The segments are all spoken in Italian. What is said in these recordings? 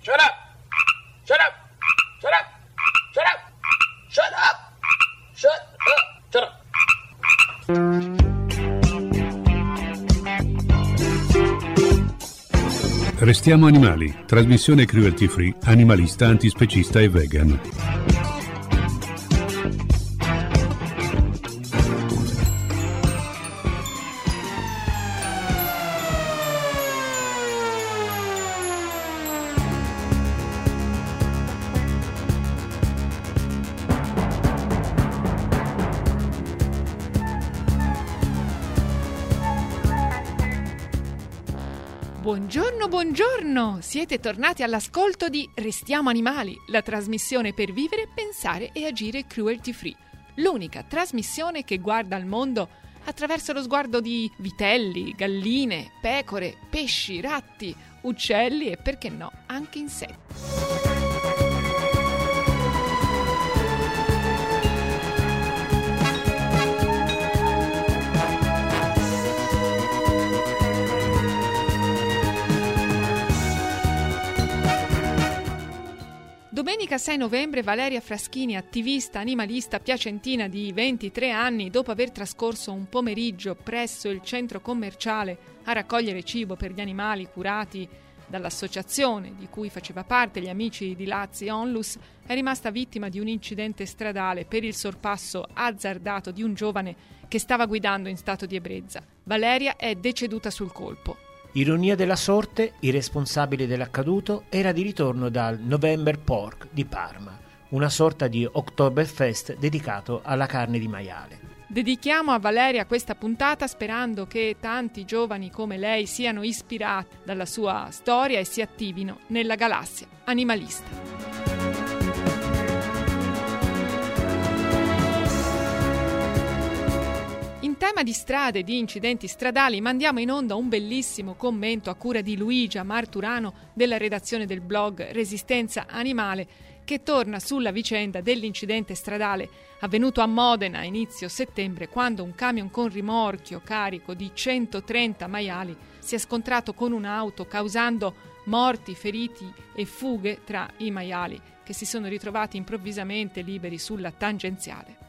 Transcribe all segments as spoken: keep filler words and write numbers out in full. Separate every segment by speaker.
Speaker 1: Shut up! Shut up! Shut up! Shut up! Shut up! Shut up! Shut up!
Speaker 2: Restiamo animali, trasmissione cruelty free, animalista, antispecista e vegan.
Speaker 3: Buongiorno, buongiorno! Siete tornati all'ascolto di Restiamo Animali, la trasmissione per vivere, pensare e agire cruelty free. L'unica trasmissione che guarda al mondo attraverso lo sguardo di vitelli, galline, pecore, pesci, ratti, uccelli e, perché no, anche insetti. Domenica sei novembre Valeria Fraschini, attivista animalista piacentina di ventitré anni, dopo aver trascorso un pomeriggio presso il centro commerciale a raccogliere cibo per gli animali curati dall'associazione di cui faceva parte gli amici di Lazzi Onlus, è rimasta vittima di un incidente stradale per il sorpasso azzardato di un giovane che stava guidando in stato di ebbrezza. Valeria è deceduta sul colpo.
Speaker 4: Ironia della sorte, il responsabile dell'accaduto era di ritorno dal November Pork di Parma, una sorta di Oktoberfest dedicato alla carne di maiale.
Speaker 3: Dedichiamo a Valeria questa puntata sperando che tanti giovani come lei siano ispirati dalla sua storia e si attivino nella galassia animalista. In tema di strade e di incidenti stradali mandiamo in onda un bellissimo commento a cura di Luigia Marturano della redazione del blog Resistenza Animale, che torna sulla vicenda dell'incidente stradale avvenuto a Modena a inizio settembre, quando un camion con rimorchio carico di centotrenta maiali si è scontrato con un'auto, causando morti, feriti e fughe tra i maiali, che si sono ritrovati improvvisamente liberi sulla tangenziale.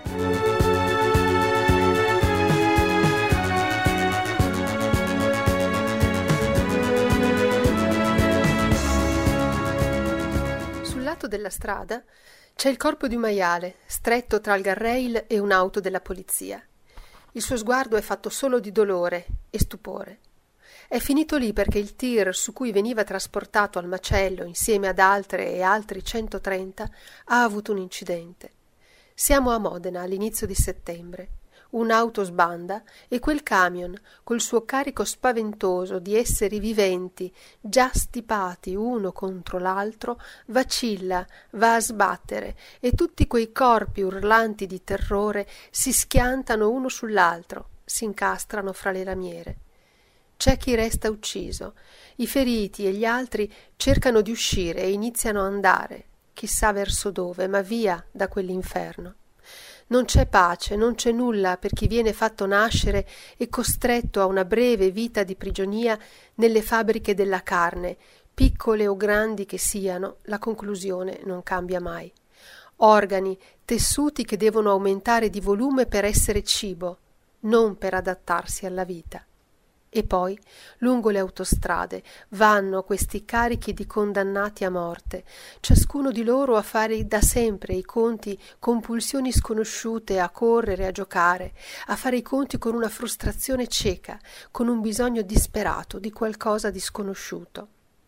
Speaker 5: Della strada c'è il corpo di un maiale stretto tra il guardrail e un'auto della polizia. Il suo sguardo è fatto solo di dolore e stupore. È finito lì perché il tir su cui veniva trasportato al macello insieme ad altre e altri centotrenta ha avuto un incidente. Siamo a Modena all'inizio di settembre. Un'auto sbanda e quel camion, col suo carico spaventoso di esseri viventi già stipati uno contro l'altro, vacilla, va a sbattere e tutti quei corpi urlanti di terrore si schiantano uno sull'altro, si incastrano fra le lamiere. C'è chi resta ucciso, i feriti e gli altri cercano di uscire e iniziano a andare, chissà verso dove, ma via da quell'inferno. Non c'è pace, non c'è nulla per chi viene fatto nascere e costretto a una breve vita di prigionia nelle fabbriche della carne, piccole o grandi che siano, la conclusione non cambia mai. Organi, tessuti che devono aumentare di volume per essere cibo, non per adattarsi alla vita. E poi, lungo le autostrade, vanno questi carichi di condannati a morte, ciascuno di loro a fare da sempre i conti con pulsioni sconosciute, a correre, a giocare, a fare i conti con una frustrazione cieca, con un bisogno disperato di qualcosa di sconosciuto.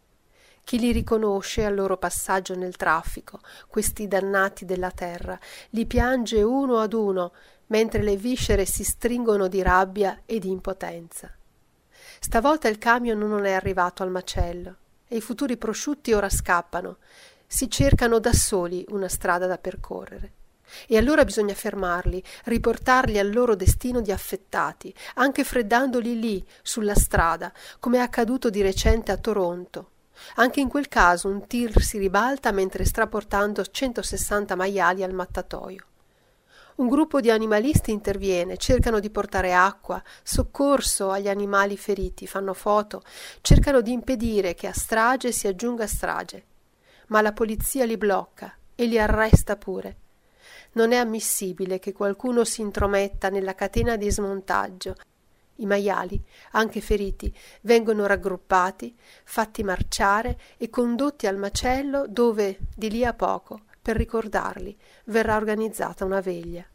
Speaker 5: Chi li riconosce al loro passaggio nel traffico, questi dannati della terra, li piange uno ad uno, mentre le viscere si stringono di rabbia e di impotenza. Stavolta il camion non è arrivato al macello e i futuri prosciutti ora scappano, si cercano da soli una strada da percorrere. E allora bisogna fermarli, riportarli al loro destino di affettati, anche freddandoli lì, sulla strada, come è accaduto di recente a Toronto. Anche in quel caso un tir si ribalta mentre sta portando centosessanta maiali al mattatoio. Un gruppo di animalisti interviene, cercano di portare acqua, soccorso agli animali feriti, fanno foto, cercano di impedire che a strage si aggiunga strage. Ma la polizia li blocca e li arresta pure. Non è ammissibile che qualcuno si intrometta nella catena di smontaggio. I maiali, anche feriti, vengono raggruppati, fatti marciare e condotti al macello dove, di lì a poco, per ricordarli, verrà organizzata una veglia.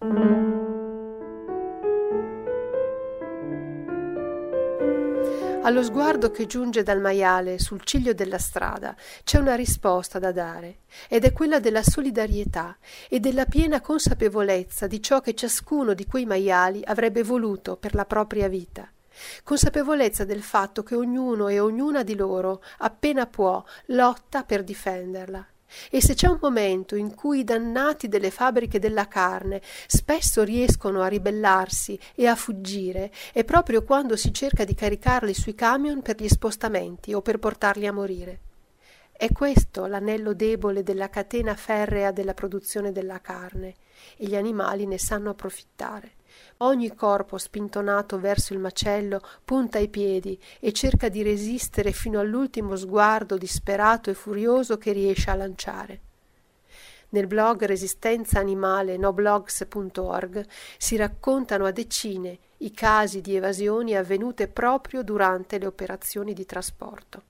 Speaker 5: Allo sguardo che giunge dal maiale sul ciglio della strada c'è una risposta da dare, ed è quella della solidarietà e della piena consapevolezza di ciò che ciascuno di quei maiali avrebbe voluto per la propria vita. Consapevolezza del fatto che ognuno e ognuna di loro, appena può, lotta per difenderla. E se c'è un momento in cui i dannati delle fabbriche della carne spesso riescono a ribellarsi e a fuggire, è proprio quando si cerca di caricarli sui camion per gli spostamenti o per portarli a morire. È questo l'anello debole della catena ferrea della produzione della carne, e gli animali ne sanno approfittare. Ogni corpo spintonato verso il macello punta i piedi e cerca di resistere fino all'ultimo sguardo disperato e furioso che riesce a lanciare. Nel blog Resistenza Animale noblogs punto org si raccontano a decine i casi di evasioni avvenute proprio durante le operazioni di trasporto.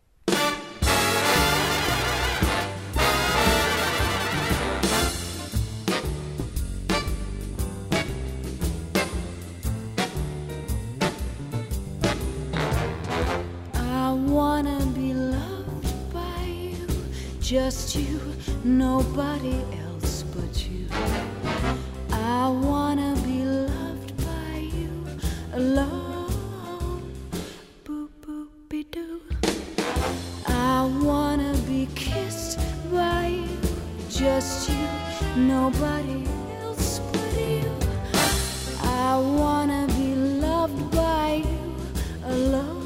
Speaker 6: Just you, nobody else but you. I wanna be loved by you alone. Boop boop be doo. I wanna be kissed by you. Just you, nobody else but you. I wanna be loved by you alone.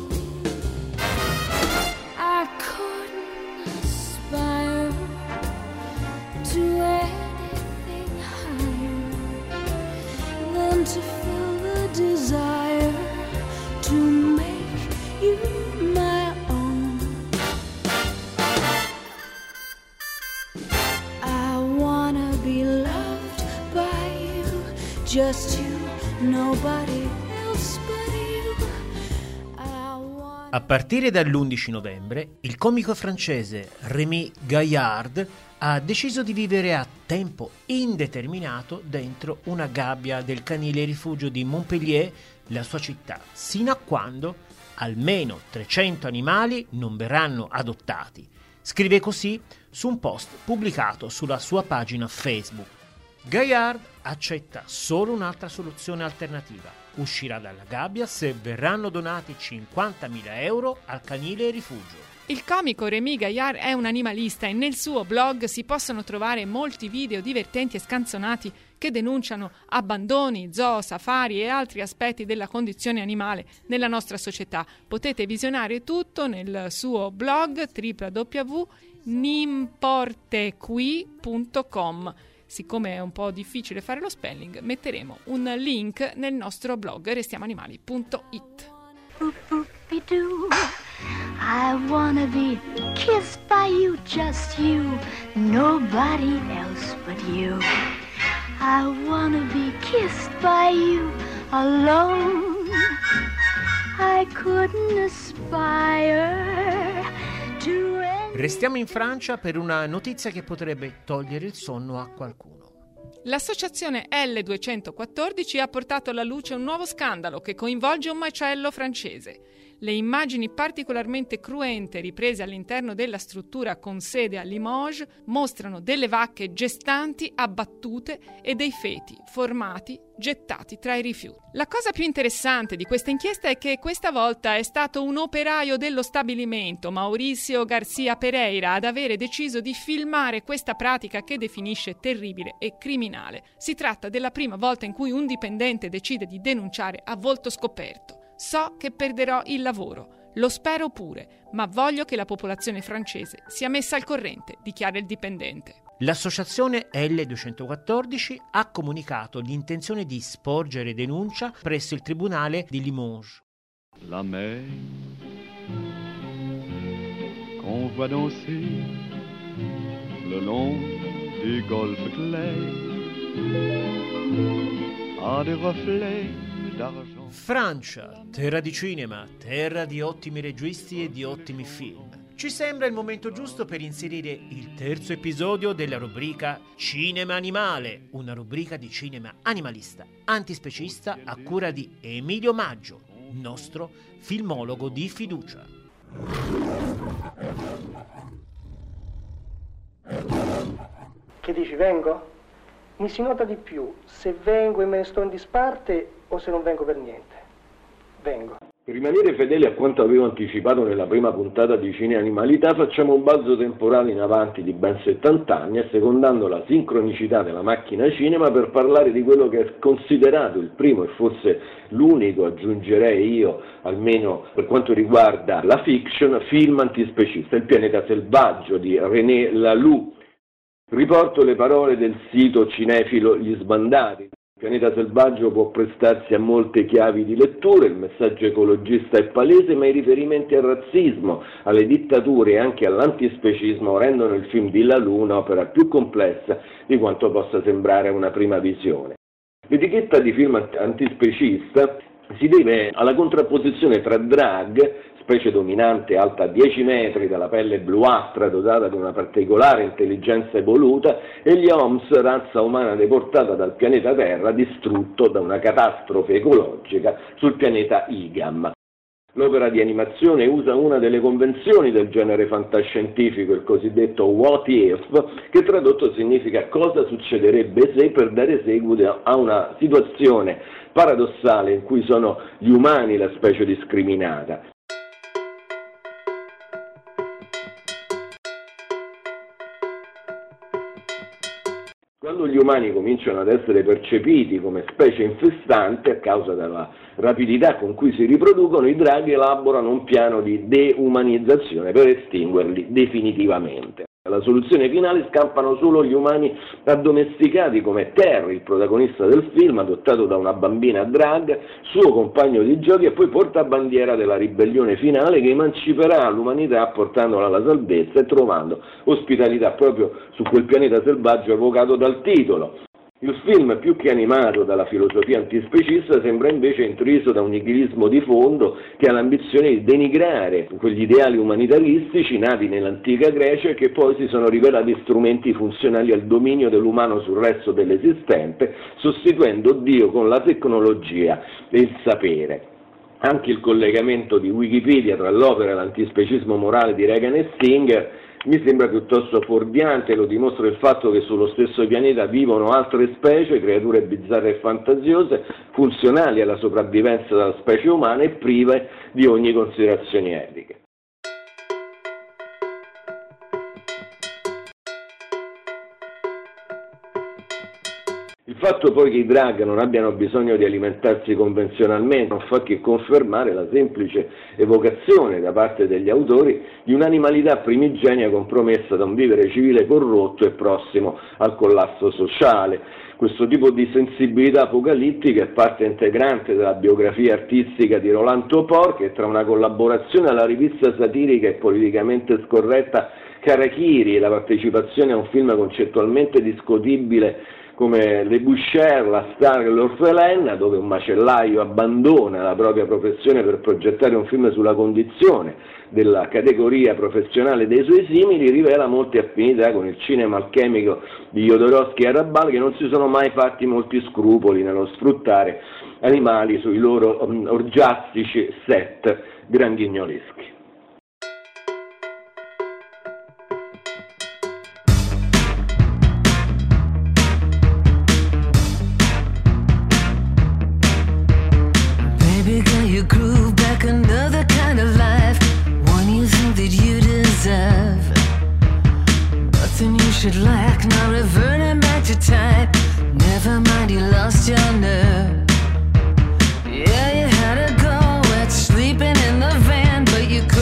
Speaker 6: I couldn't aspire to anything higher than to feel the desire to make you my own. I wanna be loved by you, just you, nobody else but you. I wanna...
Speaker 4: A partire dall'undici novembre, il comico francese Rémi Gaillard ha deciso di vivere a tempo indeterminato dentro una gabbia del canile rifugio di Montpellier, la sua città, sino a quando almeno trecento animali non verranno adottati. Scrive così su un post pubblicato sulla sua pagina Facebook. Gaillard accetta solo un'altra soluzione alternativa. Uscirà dalla gabbia se verranno donati cinquantamila euro al canile rifugio.
Speaker 3: Il comico Rémi Gaillard è un animalista e nel suo blog si possono trovare molti video divertenti e scanzonati che denunciano abbandoni, zoo, safari e altri aspetti della condizione animale nella nostra società. Potete visionare tutto nel suo blog w w w punto nimportequi punto com. Siccome è un po' difficile fare lo spelling, metteremo un link nel nostro blog restiamoanimali punto it.
Speaker 6: I wanna be kissed by you, just you, nobody else but you. I wanna be kissed by you alone. I couldn't aspire to any...
Speaker 4: Restiamo in Francia per una notizia che potrebbe togliere il sonno a qualcuno.
Speaker 3: L'associazione L duecentoquattordici ha portato alla luce un nuovo scandalo che coinvolge un macello francese. Le immagini particolarmente cruente riprese all'interno della struttura con sede a Limoges mostrano delle vacche gestanti abbattute e dei feti formati gettati tra i rifiuti. La cosa più interessante di questa inchiesta è che questa volta è stato un operaio dello stabilimento, Mauricio Garcia Pereira, ad avere deciso di filmare questa pratica che definisce terribile e criminale. Si tratta della prima volta in cui un dipendente decide di denunciare a volto scoperto. So che perderò il lavoro, lo spero pure, ma voglio che la popolazione francese sia messa al corrente, dichiara il dipendente.
Speaker 4: L'associazione L duecentoquattordici ha comunicato l'intenzione di sporgere denuncia presso il tribunale di Limoges.
Speaker 7: La mer qu'on voit danser le long du golfe clair a des reflets d'argent.
Speaker 4: Francia, terra di cinema, terra di ottimi registi e di ottimi film. Ci sembra il momento giusto per inserire il terzo episodio della rubrica Cinema Animale, una rubrica di cinema animalista, antispecista a cura di Emilio Maggio, nostro filmologo di fiducia.
Speaker 8: Che dici, vengo? Mi si nota di più se vengo e me ne sto in disparte o se non vengo per niente. Vengo.
Speaker 9: Per rimanere fedeli a quanto avevo anticipato nella prima puntata di Cine Animalità, facciamo un balzo temporale in avanti di ben settanta anni, assecondando la sincronicità della macchina cinema per parlare di quello che è considerato il primo e forse l'unico, aggiungerei io, almeno per quanto riguarda la fiction, film antispecista, Il pianeta selvaggio di René Laloux. Riporto le parole del sito cinefilo Gli Sbandati. Il pianeta selvaggio può prestarsi a molte chiavi di lettura, il messaggio ecologista è palese, ma i riferimenti al razzismo, alle dittature e anche all'antispecismo rendono il film di Laloux un'opera più complessa di quanto possa sembrare a una prima visione. L'etichetta di film antispecista si deve alla contrapposizione tra drag, specie dominante alta dieci metri, dalla pelle bluastra dotata di una particolare intelligenza evoluta, e gli Homs, razza umana deportata dal pianeta Terra, distrutto da una catastrofe ecologica sul pianeta Igam. L'opera di animazione usa una delle convenzioni del genere fantascientifico, il cosiddetto what if, che tradotto significa cosa succederebbe se, per dare seguito a una situazione paradossale in cui sono gli umani la specie discriminata. Quando gli umani cominciano ad essere percepiti come specie infestante a causa della rapidità con cui si riproducono, i draghi elaborano un piano di deumanizzazione per estinguerli definitivamente. Alla soluzione finale scampano solo gli umani addomesticati come Terry, il protagonista del film, adottato da una bambina drag, suo compagno di giochi e poi portabandiera della ribellione finale che emanciperà l'umanità portandola alla salvezza e trovando ospitalità proprio su quel pianeta selvaggio evocato dal titolo. Il film, più che animato dalla filosofia antispecista, sembra invece intriso da un nichilismo di fondo che ha l'ambizione di denigrare quegli ideali umanitaristici nati nell'antica Grecia e che poi si sono rivelati strumenti funzionali al dominio dell'umano sul resto dell'esistente, sostituendo Dio con la tecnologia e il sapere. Anche il collegamento di Wikipedia tra l'opera e l'antispecismo morale di Reagan e Singer mi sembra piuttosto fuorviante, lo dimostra il fatto che sullo stesso pianeta vivono altre specie, creature bizzarre e fantasiose, funzionali alla sopravvivenza della specie umana e prive di ogni considerazione etica. Il fatto poi che i drag non abbiano bisogno di alimentarsi convenzionalmente non fa che confermare la semplice evocazione da parte degli autori di un'animalità primigenia compromessa da un vivere civile corrotto e prossimo al collasso sociale. Questo tipo di sensibilità apocalittica è parte integrante della biografia artistica di Roland Topor, che tra una collaborazione alla rivista satirica e politicamente scorretta Karakiri e la partecipazione a un film concettualmente discutibile come Le Boucher, La Star e l'Orfelenna, dove un macellaio abbandona la propria professione per progettare un film sulla condizione della categoria professionale dei suoi simili, rivela molte affinità con il cinema alchemico di Jodorowsky e Arrabal, che non si sono mai fatti molti scrupoli nello sfruttare animali sui loro um, orgiastici set grandinoleschi.
Speaker 6: You groove back another kind of life, one you think that you deserve. Nothing you should lack, not reverting back to type. Never mind, you lost your nerve. Yeah, you had to go at sleeping in the van, but you could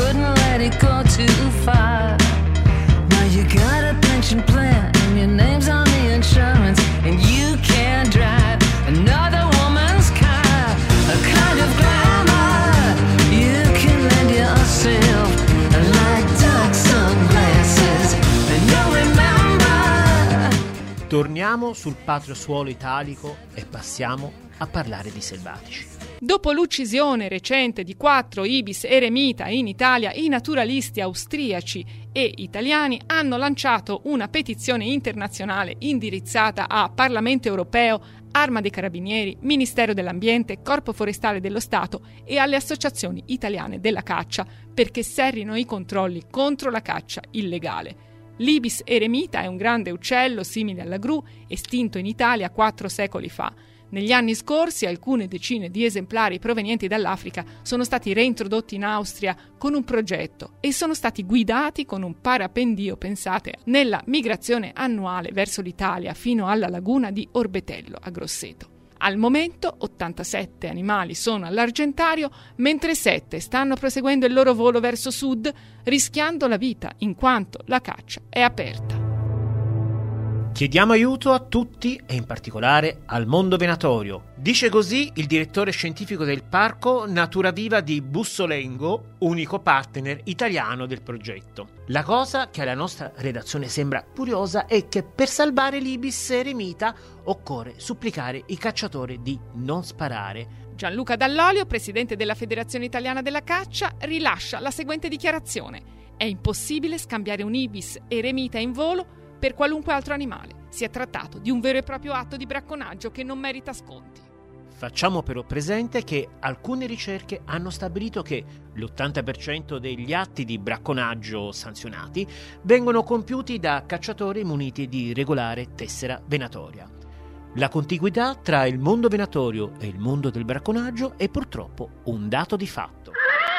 Speaker 4: torniamo sul patrio suolo italico e passiamo a parlare di selvatici.
Speaker 3: Dopo l'uccisione recente di quattro ibis eremita in Italia, i naturalisti austriaci e italiani hanno lanciato una petizione internazionale indirizzata a Parlamento europeo, Arma dei Carabinieri, Ministero dell'Ambiente, Corpo Forestale dello Stato e alle associazioni italiane della caccia perché serrino i controlli contro la caccia illegale. L'ibis eremita è un grande uccello simile alla gru, estinto in Italia quattro secoli fa. Negli anni scorsi alcune decine di esemplari provenienti dall'Africa sono stati reintrodotti in Austria con un progetto e sono stati guidati con un parapendio, pensate, nella migrazione annuale verso l'Italia fino alla laguna di Orbetello a Grosseto. Al momento ottantasette animali sono all'Argentario, mentre sette stanno proseguendo il loro volo verso sud, rischiando la vita in quanto la caccia è aperta.
Speaker 4: Chiediamo aiuto a tutti e in particolare al mondo venatorio. Dice così il direttore scientifico del parco Natura Viva di Bussolengo, unico partner italiano del progetto. La cosa che alla nostra redazione sembra curiosa è che per salvare l'ibis eremita occorre supplicare i cacciatori di non sparare.
Speaker 3: Gianluca Dall'Olio, presidente della Federazione Italiana della Caccia, rilascia la seguente dichiarazione: è impossibile scambiare un ibis eremita in volo per qualunque altro animale. Si è trattato di un vero e proprio atto di bracconaggio che non merita sconti.
Speaker 4: Facciamo però presente che alcune ricerche hanno stabilito che l'ottanta per cento degli atti di bracconaggio sanzionati vengono compiuti da cacciatori muniti di regolare tessera venatoria. La contiguità tra il mondo venatorio e il mondo del bracconaggio è purtroppo un dato di fatto.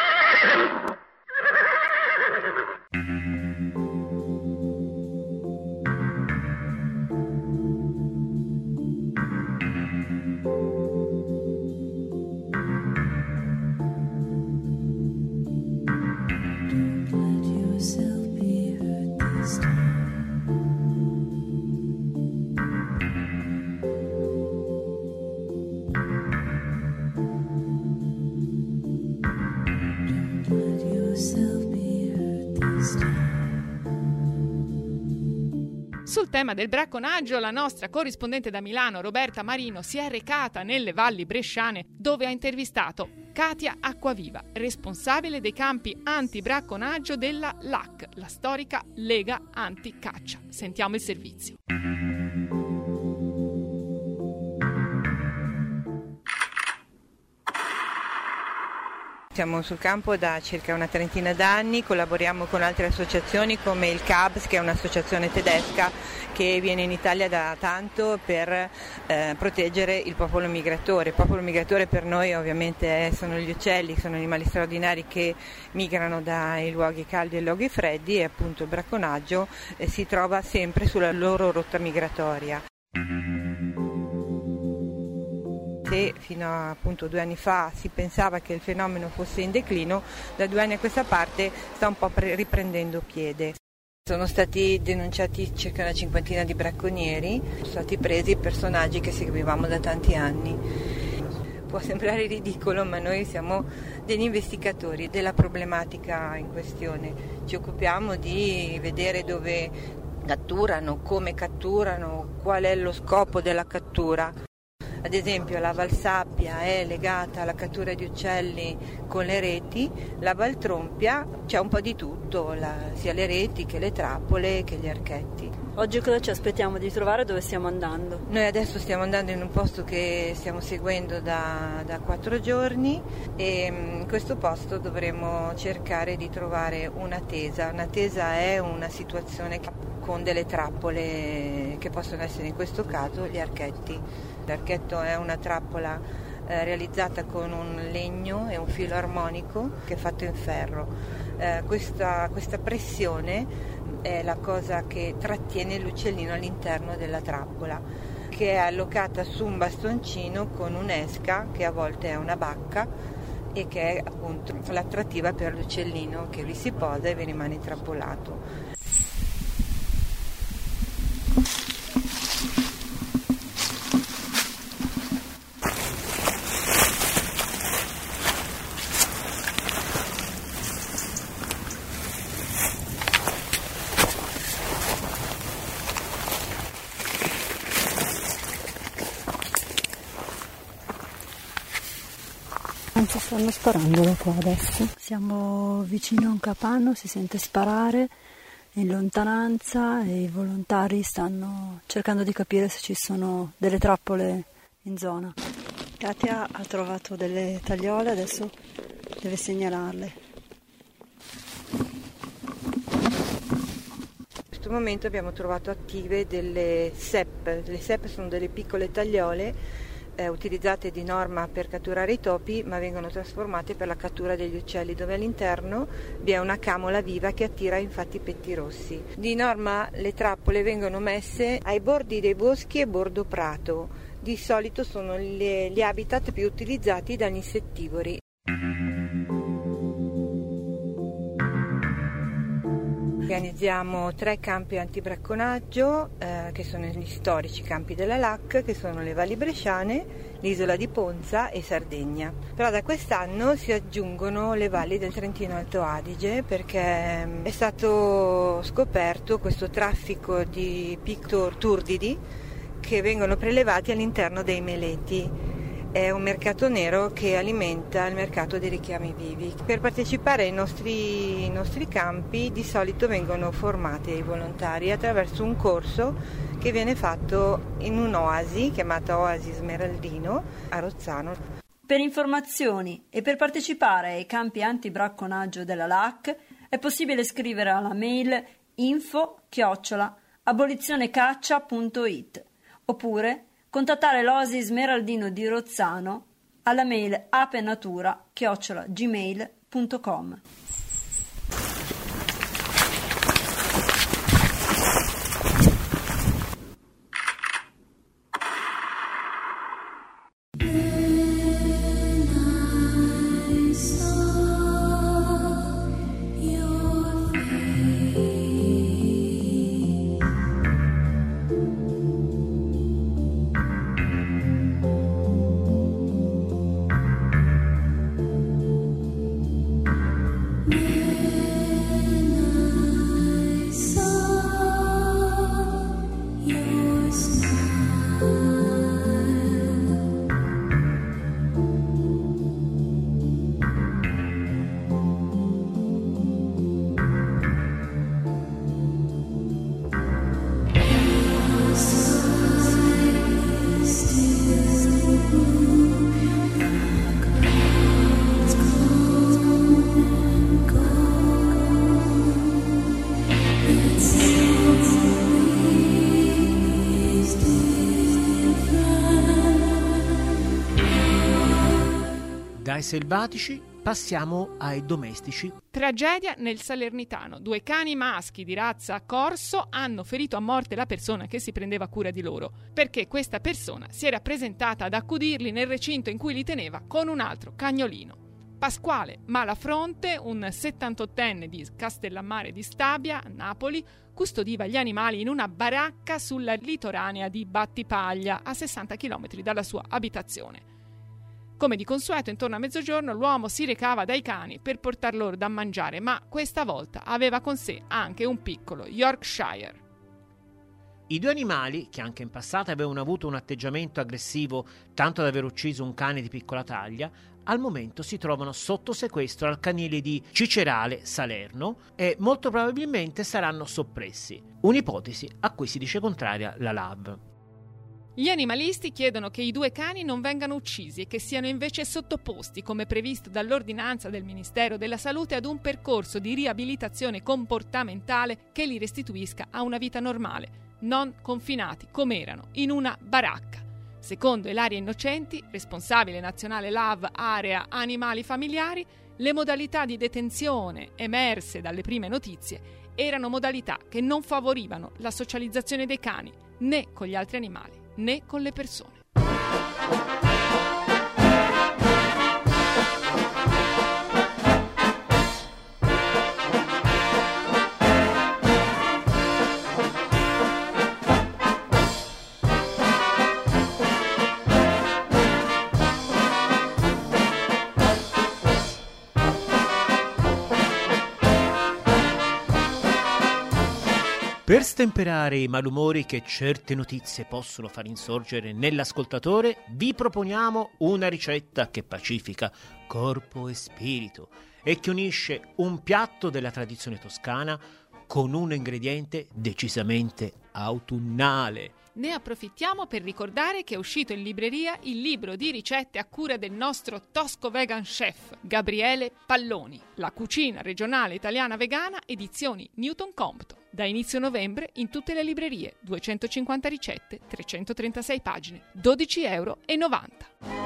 Speaker 3: Sul tema del bracconaggio, la nostra corrispondente da Milano, Roberta Marino, si è recata nelle valli bresciane dove ha intervistato Katia Acquaviva, responsabile dei campi anti-bracconaggio della L A C, la storica Lega Anti-Caccia. Sentiamo il servizio.
Speaker 10: Siamo sul campo da circa una trentina d'anni, collaboriamo con altre associazioni come il C A B S, che è un'associazione tedesca che viene in Italia da tanto per eh, proteggere il popolo migratore. Il popolo migratore per noi ovviamente sono gli uccelli, sono animali straordinari che migrano dai luoghi caldi ai luoghi freddi e appunto il bracconaggio eh, si trova sempre sulla loro rotta migratoria. Se fino a appunto due anni fa si pensava che il fenomeno fosse in declino, da due anni a questa parte sta un po' pre- riprendendo piede. Sono stati denunciati circa una cinquantina di bracconieri, sono stati presi personaggi che seguivamo da tanti anni. Può sembrare ridicolo, ma noi siamo degli investigatori della problematica in questione. Ci occupiamo di vedere dove catturano, come catturano, qual è lo scopo della cattura. Ad esempio la Valsabbia è legata alla cattura di uccelli con le reti, la Valtrompia c'è un po' di tutto, la, sia le reti che le trappole che gli archetti.
Speaker 11: Oggi cosa ci aspettiamo di trovare, dove stiamo andando?
Speaker 10: Noi adesso stiamo andando in un posto che stiamo seguendo da, da quattro giorni e in questo posto dovremo cercare di trovare una tesa. Una tesa è una situazione con delle trappole che possono essere in questo caso gli archetti. L'archetto è una trappola eh, realizzata con un legno e un filo armonico che è fatto in ferro. Eh, questa, questa pressione è la cosa che trattiene l'uccellino all'interno della trappola, che è allocata su un bastoncino con un'esca che a volte è una bacca e che è appunto l'attrattiva per l'uccellino che vi si posa e vi rimane intrappolato.
Speaker 11: Stanno sparando da qua adesso. Siamo vicino a un capanno, si sente sparare in lontananza e i volontari stanno cercando di capire se ci sono delle trappole in zona. Katia ha trovato delle tagliole, adesso deve segnalarle.
Speaker 10: In questo momento abbiamo trovato attive delle S E P. Le S E P sono delle piccole tagliole eh, utilizzate di norma per catturare i topi, ma vengono trasformate per la cattura degli uccelli, dove all'interno vi è una camola viva che attira infatti i pettirossi. Di norma le trappole vengono messe ai bordi dei boschi e bordo prato. Di solito sono le, gli habitat più utilizzati dagli insettivori. Organizziamo tre campi antibracconaggio eh, che sono gli storici campi della L A C, che sono le Valli Bresciane, l'isola di Ponza e Sardegna. Però da quest'anno si aggiungono le valli del Trentino Alto Adige, perché è stato scoperto questo traffico di pictoturdidi che vengono prelevati all'interno dei meleti. È un mercato nero che alimenta il mercato dei richiami vivi. Per partecipare ai nostri, ai nostri campi di solito vengono formati i volontari attraverso un corso che viene fatto in un'oasi chiamata Oasi Smeraldino a Rozzano.
Speaker 11: Per informazioni e per partecipare ai campi antibracconaggio della L A C è possibile scrivere alla mail info chiocciola abolizionecaccia punto it oppure contattare l'Oasi Smeraldino di Rozzano alla mail apenatura chiocciola gmail punto com.
Speaker 4: Dai selvatici passiamo ai domestici.
Speaker 3: Tragedia nel Salernitano. Due cani maschi di razza corso hanno ferito a morte la persona che si prendeva cura di loro, perché questa persona si era presentata ad accudirli nel recinto in cui li teneva con un altro cagnolino. Pasquale Malafronte, un settantottenne di Castellammare di Stabia, Napoli, custodiva gli animali in una baracca sulla litoranea di Battipaglia, a sessanta chilometri dalla sua abitazione. Come di consueto, intorno a mezzogiorno l'uomo si recava dai cani per portar loro da mangiare, ma questa volta aveva con sé anche un piccolo Yorkshire.
Speaker 4: I due animali, che anche in passato avevano avuto un atteggiamento aggressivo tanto da aver ucciso un cane di piccola taglia, al momento si trovano sotto sequestro al canile di Cicerale, Salerno, e molto probabilmente saranno soppressi. Un'ipotesi a cui si dice contraria la L A V.
Speaker 3: Gli animalisti chiedono che i due cani non vengano uccisi e che siano invece sottoposti, come previsto dall'ordinanza del Ministero della Salute, ad un percorso di riabilitazione comportamentale che li restituisca a una vita normale, non confinati come erano in una baracca. Secondo Ilaria Innocenti, responsabile nazionale L A V Area Animali Familiari, le modalità di detenzione emerse dalle prime notizie erano modalità che non favorivano la socializzazione dei cani né con gli altri animali né con le persone.
Speaker 4: Per stemperare i malumori che certe notizie possono far insorgere nell'ascoltatore, vi proponiamo una ricetta che pacifica corpo e spirito e che unisce un piatto della tradizione toscana con un ingrediente decisamente autunnale.
Speaker 3: Ne approfittiamo per ricordare che è uscito in libreria il libro di ricette a cura del nostro tosco vegan chef Gabriele Palloni, La cucina regionale italiana vegana, edizioni Newton Compton. Da inizio novembre in tutte le librerie, duecentocinquanta ricette, trecentotrentasei pagine, dodici euro e novanta.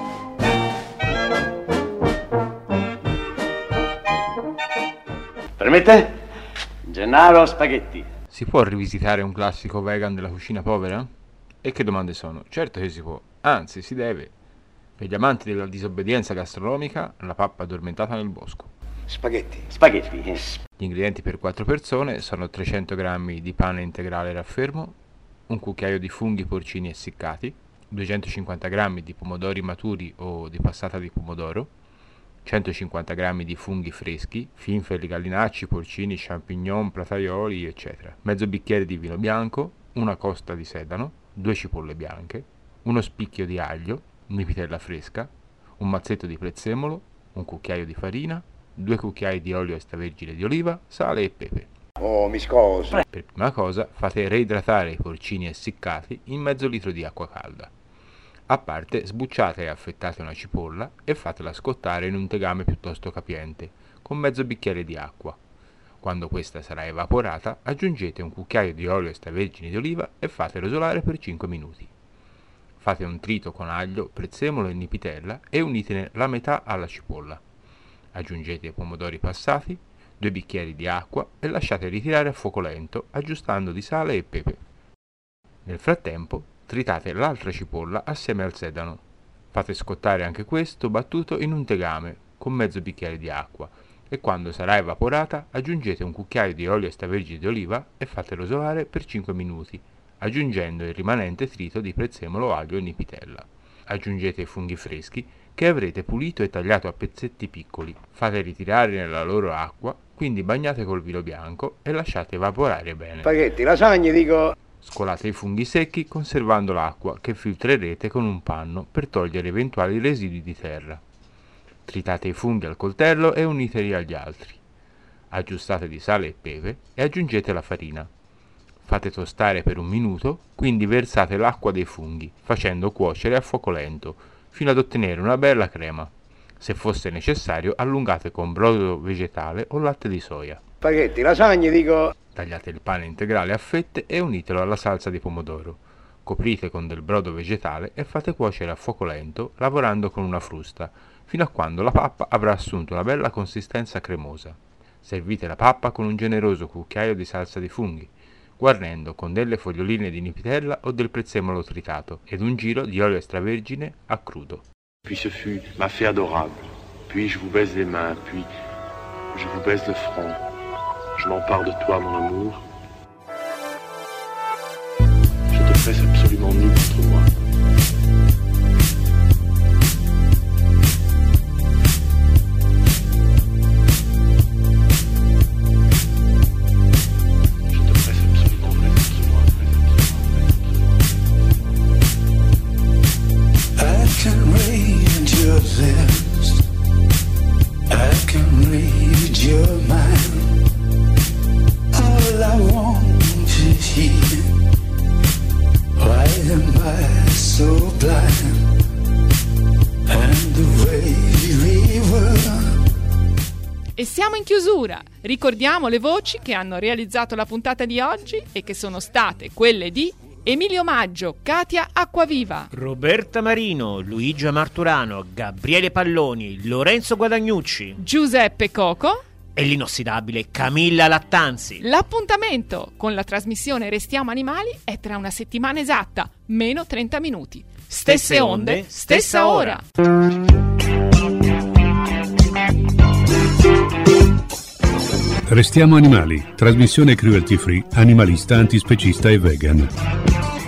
Speaker 12: Permette? Gennaro Spaghetti.
Speaker 13: Si può rivisitare un classico vegan della cucina povera? E che domande sono? Certo che si può, anzi si deve. Per gli amanti della disobbedienza gastronomica, La pappa addormentata nel bosco.
Speaker 12: Spaghetti. Spaghetti.
Speaker 13: Gli ingredienti per quattro persone sono trecento grammi di pane integrale raffermo, un cucchiaio di funghi porcini essiccati, duecentocinquanta grammi di pomodori maturi o di passata di pomodoro, centocinquanta grammi di funghi freschi, finferi, gallinacci, porcini, champignon, plataioli, eccetera, mezzo bicchiere di vino bianco, una costa di sedano, due cipolle bianche, uno spicchio di aglio, un'ipitella fresca, un mazzetto di prezzemolo, un cucchiaio di farina, due cucchiai di olio extravergine di oliva, sale e pepe.
Speaker 12: Oh, mi scusi.
Speaker 13: Per prima cosa fate reidratare i porcini essiccati in mezzo litro di acqua calda. A parte sbucciate e affettate una cipolla e fatela scottare in un tegame piuttosto capiente, con mezzo bicchiere di acqua. Quando questa sarà evaporata, aggiungete un cucchiaio di olio extravergine di oliva e fate rosolare per cinque minuti. Fate un trito con aglio, prezzemolo e nipitella e unitene la metà alla cipolla. Aggiungete i pomodori passati, due bicchieri di acqua e lasciate ritirare a fuoco lento, aggiustando di sale e pepe. Nel frattempo, tritate l'altra cipolla assieme al sedano. Fate scottare anche questo battuto in un tegame con mezzo bicchiere di acqua e quando sarà evaporata aggiungete un cucchiaio di olio extravergine di oliva e fate rosolare per cinque minuti, aggiungendo il rimanente trito di prezzemolo, aglio e nipitella. Aggiungete i funghi freschi che avrete pulito e tagliato a pezzetti piccoli. Fate ritirare nella loro acqua, quindi bagnate col vino bianco e lasciate evaporare bene.
Speaker 12: Spaghetti, lasagne, dico.
Speaker 13: Scolate i funghi secchi conservando l'acqua che filtrerete con un panno per togliere eventuali residui di terra. Tritate i funghi al coltello e uniteli agli altri. Aggiustate di sale e pepe e aggiungete la farina. Fate tostare per un minuto, quindi versate l'acqua dei funghi, facendo cuocere a fuoco lento, fino ad ottenere una bella crema. Se fosse necessario, allungate con brodo vegetale o latte di soia.
Speaker 12: Spaghetti, lasagne, dico.
Speaker 13: Tagliate il pane integrale a fette e unitelo alla salsa di pomodoro. Coprite con del brodo vegetale e fate cuocere a fuoco lento, lavorando con una frusta, fino a quando la pappa avrà assunto una bella consistenza cremosa. Servite la pappa con un generoso cucchiaio di salsa di funghi, guarnendo con delle foglioline di nipitella o del prezzemolo tritato ed un giro di olio extravergine a crudo.
Speaker 14: Puis ce fut ma fée adorable, puis je vous baise les mains, puis je vous baise le front. Je m'empare de toi, mon amour. Je te presse absolument nu contre moi. Je te presse absolument près contre moi.
Speaker 15: I can read your lips. I can read your mind. All I want to hear. Why am I so blind? And the way we were.
Speaker 3: E siamo in chiusura. Ricordiamo le voci che hanno realizzato la puntata di oggi e che sono state quelle di Emilio Maggio, Katia Acquaviva,
Speaker 4: Roberta Marino, Luigi Marturano, Gabriele Palloni, Lorenzo Guadagnucci,
Speaker 3: Giuseppe Coco
Speaker 4: e l'inossidabile Camilla Lattanzi.
Speaker 3: L'appuntamento con la trasmissione Restiamo Animali è tra una settimana esatta, meno trenta minuti. Stesse onde, stessa ora.
Speaker 2: Restiamo Animali, trasmissione cruelty free, animalista, antispecista e vegan.